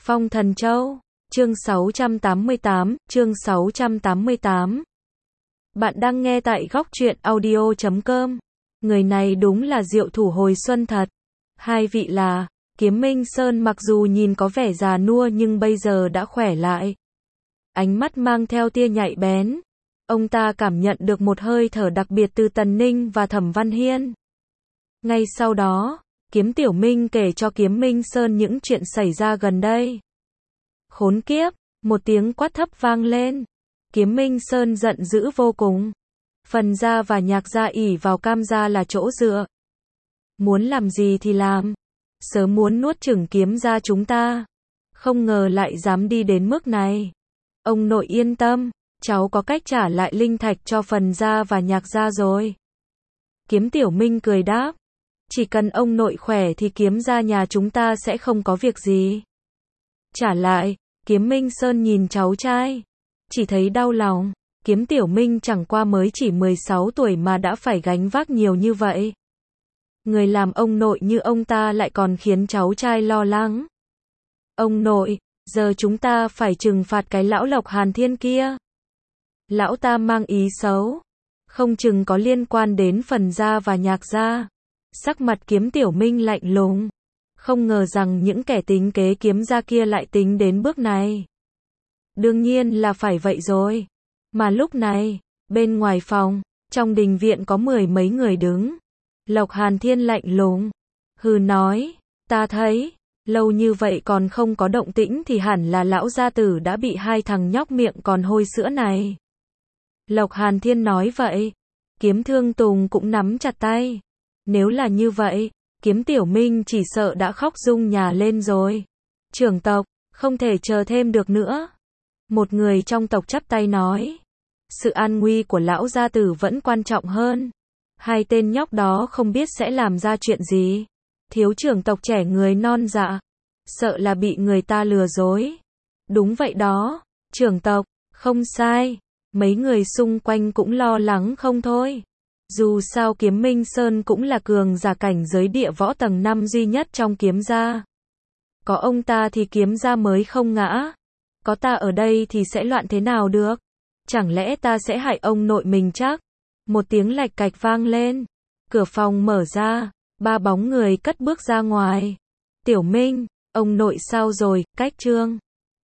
Phong Thần Châu, chương 688. Bạn đang nghe tại góc truyện audio.com. Người này đúng là diệu thủ hồi xuân thật. Hai vị là, Kiếm Minh Sơn mặc dù nhìn có vẻ già nua nhưng bây giờ đã khỏe lại. Ánh mắt mang theo tia nhạy bén. Ông ta cảm nhận được một hơi thở đặc biệt từ Tần Ninh và Thẩm Văn Hiên. Ngay sau đó, Kiếm Tiểu Minh kể cho Kiếm Minh Sơn những chuyện xảy ra gần đây. Khốn kiếp, một tiếng quát thấp vang lên. Kiếm Minh Sơn giận dữ vô cùng. Phần gia và Nhạc gia ỷ vào Cam gia là chỗ dựa. Muốn làm gì thì làm. Sớm muốn nuốt chửng Kiếm gia chúng ta. Không ngờ lại dám đi đến mức này. Ông nội yên tâm, cháu có cách trả lại linh thạch cho Phần gia và Nhạc gia rồi. Kiếm Tiểu Minh cười đáp. Chỉ cần ông nội khỏe thì Kiếm gia nhà chúng ta sẽ không có việc gì. Trả lại, Kiếm Minh Sơn nhìn cháu trai. Chỉ thấy đau lòng. Kiếm Tiểu Minh chẳng qua mới chỉ 16 tuổi mà đã phải gánh vác nhiều như vậy. Người làm ông nội như ông ta lại còn khiến cháu trai lo lắng. Ông nội, giờ chúng ta phải trừng phạt cái lão Lộc Hàn Thiên kia. Lão ta mang ý xấu. Không chừng có liên quan đến Phần gia và Nhạc gia. Sắc mặt Kiếm Tiểu Minh lạnh lùng. Không ngờ rằng những kẻ tính kế Kiếm gia kia lại tính đến bước này. Đương nhiên là phải vậy rồi. Mà lúc này, bên ngoài phòng, trong đình viện có mười mấy người đứng. Lộc Hàn Thiên lạnh lùng. Hừ nói, ta thấy, lâu như vậy còn không có động tĩnh thì hẳn là lão gia tử đã bị hai thằng nhóc miệng còn hôi sữa này. Lộc Hàn Thiên nói vậy. Kiếm Thương Tùng cũng nắm chặt tay. Nếu là như vậy, Kiếm Tiểu Minh chỉ sợ đã khóc rung nhà lên rồi. Trưởng tộc, không thể chờ thêm được nữa. Một người trong tộc chắp tay nói. Sự an nguy của lão gia tử vẫn quan trọng hơn. Hai tên nhóc đó không biết sẽ làm ra chuyện gì. Thiếu trưởng tộc trẻ người non dạ. Sợ là bị người ta lừa dối. Đúng vậy đó, trưởng tộc, không sai. Mấy người xung quanh cũng lo lắng không thôi. Dù sao Kiếm Minh Sơn cũng là cường giả cảnh giới địa võ tầng 5 duy nhất trong Kiếm gia. Có ông ta thì Kiếm gia mới không ngã. Có ta ở đây thì sẽ loạn thế nào được? Chẳng lẽ ta sẽ hại ông nội mình chắc? Một tiếng lạch cạch vang lên. Cửa phòng mở ra. Ba bóng người cất bước ra ngoài. Tiểu Minh, ông nội sao rồi? Cách Trương